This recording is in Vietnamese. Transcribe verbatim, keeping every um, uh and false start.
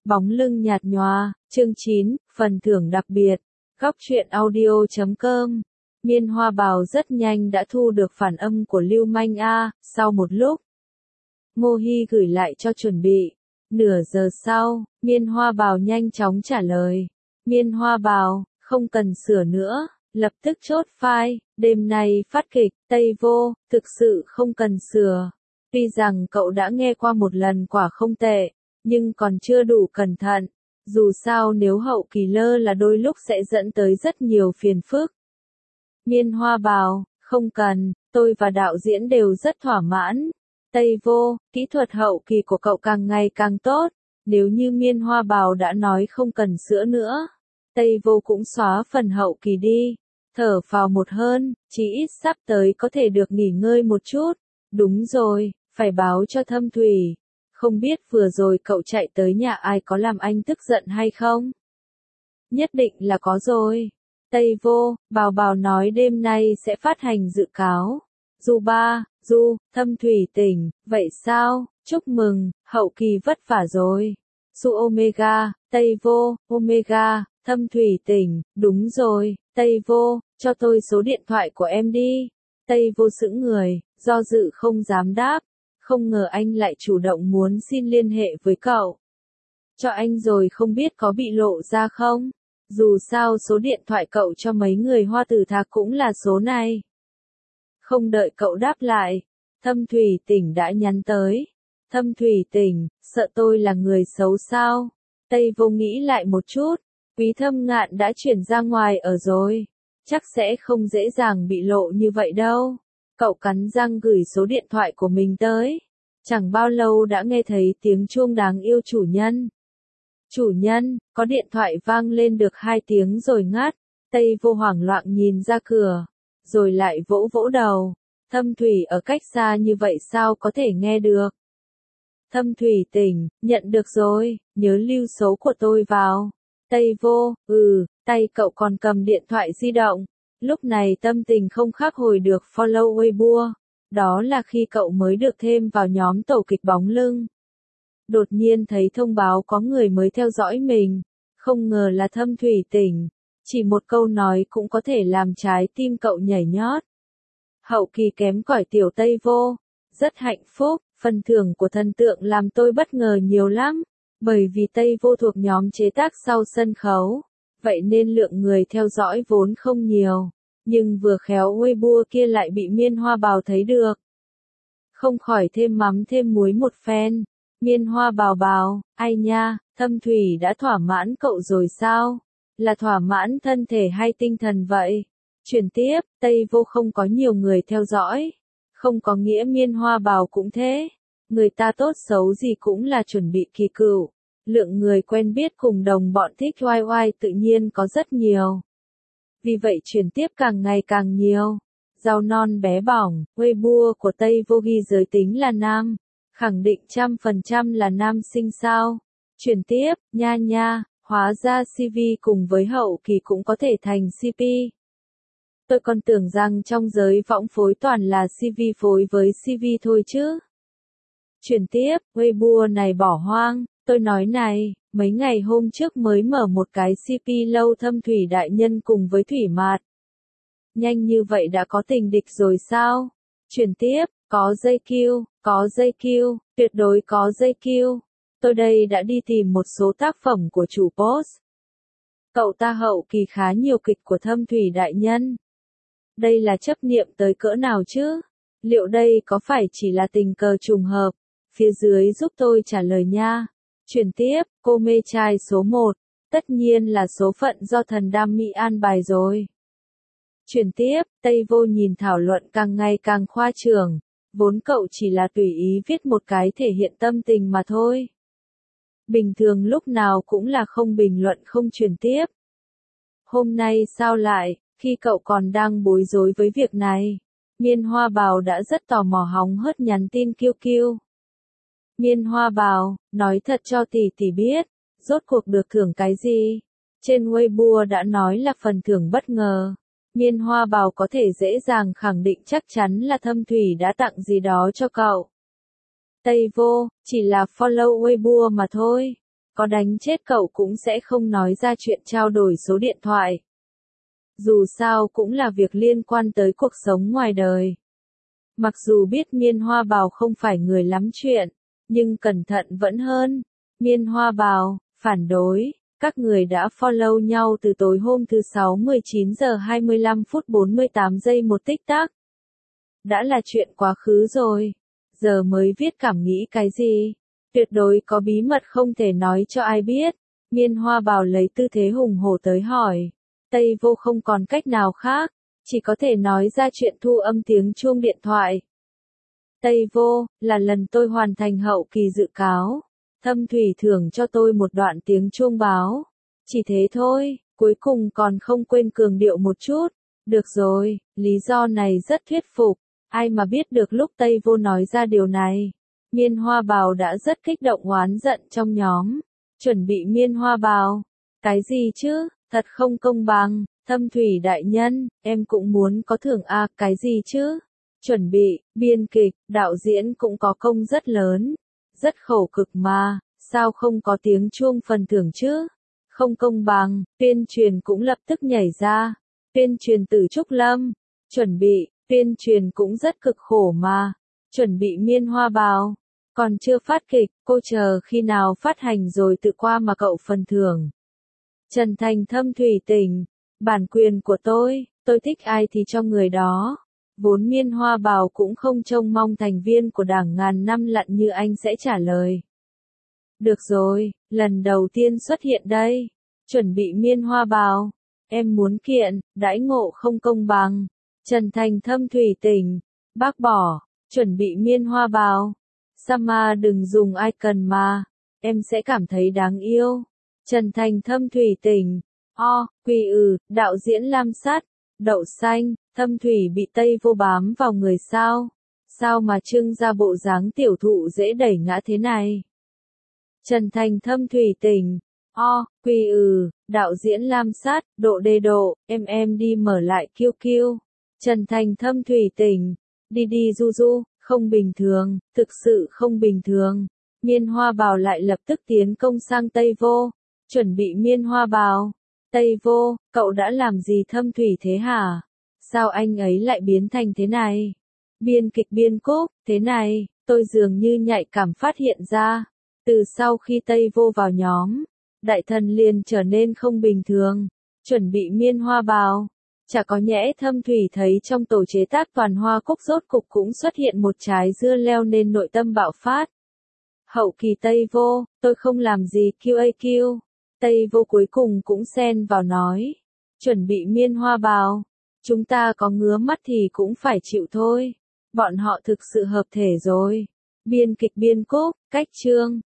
Bóng lưng nhạt nhòa, chương chín, phần thưởng đặc biệt. Góc truyện audio chấm com. Miên Hoa Bào rất nhanh đã thu được phản âm của Lưu Manh A, sau một lúc. Ngô Hi gửi lại cho chuẩn bị. Nửa giờ sau, Miên Hoa Bào nhanh chóng trả lời. Miên Hoa Bào, không cần sửa nữa, lập tức chốt file, đêm nay phát kịch, Tây Vô, thực sự không cần sửa. Tuy rằng cậu đã nghe qua một lần quả không tệ, nhưng còn chưa đủ cẩn thận. Dù sao nếu hậu kỳ lơ là đôi lúc sẽ dẫn tới rất nhiều phiền phức. Miên Hoa Bào, không cần, tôi và đạo diễn đều rất thỏa mãn. Tây Vô, kỹ thuật hậu kỳ của cậu càng ngày càng tốt. Nếu như Miên Hoa Bào đã nói không cần sữa nữa, Tây Vô cũng xóa phần hậu kỳ đi. Thở phào một hơn, chí ít sắp tới có thể được nghỉ ngơi một chút. Đúng rồi, phải báo cho Thâm Thủy. Không biết vừa rồi cậu chạy tới nhà ai có làm anh tức giận hay không? Nhất định là có rồi. Tây Vô, Bào Bào nói đêm nay sẽ phát hành dự cáo. Du ba, Du, Thâm Thủy tỉnh, vậy sao? Chúc mừng, hậu kỳ vất vả rồi. Su Omega, Tây Vô, Omega, Thâm Thủy tỉnh, đúng rồi, Tây Vô, cho tôi số điện thoại của em đi. Tây Vô sững người, do dự không dám đáp. Không ngờ anh lại chủ động muốn xin liên hệ với cậu. Cho anh rồi không biết có bị lộ ra không? Dù sao số điện thoại cậu cho mấy người Hoa Tử Thạc cũng là số này. Không đợi cậu đáp lại, Thâm Thủy tỉnh đã nhắn tới. Thâm Thủy tỉnh, sợ tôi là người xấu sao? Tây Vô nghĩ lại một chút, Quý Thâm Ngạn đã chuyển ra ngoài ở rồi. Chắc sẽ không dễ dàng bị lộ như vậy đâu. Cậu cắn răng gửi số điện thoại của mình tới. Chẳng bao lâu đã nghe thấy tiếng chuông đáng yêu chủ nhân. Chủ nhân, có điện thoại vang lên được hai tiếng rồi ngắt. Tây Vô hoảng loạn nhìn ra cửa, rồi lại vỗ vỗ đầu. Thâm Thủy ở cách xa như vậy sao có thể nghe được? Thâm Thủy tỉnh, nhận được rồi, nhớ lưu số của tôi vào. Tây Vô, ừ, tay cậu còn cầm điện thoại di động. Lúc này tâm tình không khác hồi được follow Weibo. Đó là khi cậu mới được thêm vào nhóm tổ kịch bóng lưng. Đột nhiên thấy thông báo có người mới theo dõi mình. Không ngờ là Thâm Thủy tỉnh. Chỉ một câu nói cũng có thể làm trái tim cậu nhảy nhót. Hậu kỳ kém cỏi tiểu Tây Vô. Rất hạnh phúc, phần thưởng của thần tượng làm tôi bất ngờ nhiều lắm. Bởi vì Tây Vô thuộc nhóm chế tác sau sân khấu. Vậy nên lượng người theo dõi vốn không nhiều. Nhưng vừa khéo Weibo kia lại bị Miên Hoa Bào thấy được. Không khỏi thêm mắm thêm muối một phen. Miên Hoa Bào Bào, ai nha, Thâm Thủy đã thỏa mãn cậu rồi sao? Là thỏa mãn thân thể hay tinh thần vậy? Chuyển tiếp, Tây Vô không có nhiều người theo dõi. Không có nghĩa Miên Hoa Bào cũng thế. Người ta tốt xấu gì cũng là chuẩn bị kỳ cựu. Lượng người quen biết cùng đồng bọn thích oai oai tự nhiên có rất nhiều. Vì vậy chuyển tiếp càng ngày càng nhiều. Rau non bé bỏng, Weibo của Tây Vô ghi giới tính là nam. Khẳng định trăm phần trăm là nam sinh sao. Chuyển tiếp, nha nha, hóa ra xê vê cùng với hậu kỳ cũng có thể thành xê pê. Tôi còn tưởng rằng trong giới võng phối toàn là xê vê phối với xê vê thôi chứ. Chuyển tiếp, Weibo này bỏ hoang. Tôi nói này, mấy ngày hôm trước mới mở một cái xê pê lâu Thâm Thủy đại nhân cùng với Thủy Mạt. Nhanh như vậy đã có tình địch rồi sao? Chuyển tiếp, có dây kill, có dây kill, tuyệt đối có dây kill. Tôi đây đã đi tìm một số tác phẩm của chủ post. Cậu ta hậu kỳ khá nhiều kịch của Thâm Thủy đại nhân. Đây là chấp niệm tới cỡ nào chứ? Liệu đây có phải chỉ là tình cờ trùng hợp? Phía dưới giúp tôi trả lời nha. Chuyển tiếp, cô mê trai số một, tất nhiên là số phận do thần đam mỹ an bài rồi. Chuyển tiếp, Tây Vô nhìn thảo luận càng ngày càng khoa trương, vốn cậu chỉ là tùy ý viết một cái thể hiện tâm tình mà thôi. Bình thường lúc nào cũng là không bình luận không chuyển tiếp. Hôm nay sao lại, khi cậu còn đang bối rối với việc này, Miên Hoa Bào đã rất tò mò hóng hớt nhắn tin kiêu kiêu. Miên Hoa Bào, nói thật cho tỷ tỷ biết, rốt cuộc được thưởng cái gì? Trên Weibo đã nói là phần thưởng bất ngờ. Miên Hoa Bào có thể dễ dàng khẳng định chắc chắn là Thâm Thủy đã tặng gì đó cho cậu. Tây Vô, chỉ là follow Weibo mà thôi. có đánh chết cậu cũng sẽ không nói ra chuyện trao đổi số điện thoại. Dù sao cũng là việc liên quan tới cuộc sống ngoài đời. Mặc dù biết Miên Hoa Bào không phải người lắm chuyện, nhưng cẩn thận vẫn hơn. Miên Hoa Bào, phản đối, các người đã follow nhau từ tối hôm thứ Sáu mười chín giờ hai mươi lăm phút bốn mươi tám giây một tích tắc. Đã là chuyện quá khứ rồi, giờ mới viết cảm nghĩ cái gì? Tuyệt đối có bí mật không thể nói cho ai biết. Miên Hoa Bào lấy tư thế hùng hổ tới hỏi. Tây Vô không còn cách nào khác, chỉ có thể nói ra chuyện thu âm tiếng chuông điện thoại. Tây Vô, là lần tôi hoàn thành hậu kỳ dự cáo. Thâm Thủy thưởng cho tôi một đoạn tiếng chuông báo. Chỉ thế thôi, cuối cùng còn không quên cường điệu một chút. Được rồi, lý do này rất thuyết phục. Ai mà biết được lúc Tây Vô nói ra điều này. Miên Hoa Bào đã rất kích động oán giận trong nhóm. Chuẩn bị Miên Hoa Bào. Cái gì chứ, thật không công bằng. Thâm Thủy đại nhân, em cũng muốn có thưởng à, cái gì chứ? Chuẩn bị, biên kịch, đạo diễn cũng có công rất lớn. Rất khổ cực mà, sao không có tiếng chuông phần thưởng chứ? Không công bằng, tuyên truyền cũng lập tức nhảy ra. Tuyên truyền từ Trúc Lâm. Chuẩn bị, tuyên truyền cũng rất cực khổ mà. Chuẩn bị Miên Hoa Bào. Còn chưa phát kịch, cô chờ khi nào phát hành rồi tự qua mà cậu phần thưởng. Trần Thành Thâm Thủy Tình. Bản quyền của tôi, tôi thích ai thì cho người đó. Vốn Miên Hoa Bào cũng không trông mong thành viên của đảng ngàn năm lặn như anh sẽ trả lời. Được rồi, lần đầu tiên xuất hiện đây. Chuẩn bị Miên Hoa Bào. Em muốn kiện, đãi ngộ không công bằng. Trần Thành Thâm Thủy Tình. Bác bỏ, chuẩn bị Miên Hoa Bào. Sama đừng dùng icon mà. Em sẽ cảm thấy đáng yêu. Trần Thành Thâm Thủy Tình. O, quy ừ, đạo diễn Lam Sắt. Đậu xanh, Thâm Thủy bị Tây Vô bám vào người sao? Sao mà trưng ra bộ dáng tiểu thụ dễ đẩy ngã thế này? Trần Thành Thâm Thủy Tình. O, quy ừ, đạo diễn Lam Sắt, độ đê độ, em em đi mở lại kiêu kiêu. Trần Thành Thâm Thủy Tình. Đi đi du du, không bình thường, thực sự không bình thường. Miên Hoa Bào lại lập tức tiến công sang Tây Vô. Chuẩn bị Miên Hoa Bào. Tây Vô, cậu đã làm gì thâm thủy thế hả? Sao anh ấy lại biến thành thế này? Biên kịch biên cúc, thế này, tôi dường như nhạy cảm phát hiện ra. Từ sau khi Tây Vô vào nhóm, đại thần liền trở nên không bình thường. Chuẩn bị Miên Hoa Bào. Chả có nhẽ thâm thủy thấy trong tổ chế tác toàn hoa cúc rốt cục cũng xuất hiện một trái dưa leo nên nội tâm bạo phát. Hậu kỳ Tây Vô, tôi không làm gì quy a quy. Tây Vô cuối cùng cũng xen vào nói. Chuẩn bị Miên Hoa Bào. Chúng ta có ngứa mắt thì cũng phải chịu thôi. Bọn họ thực sự hợp thể rồi. Biên kịch biên cúc, cách chương.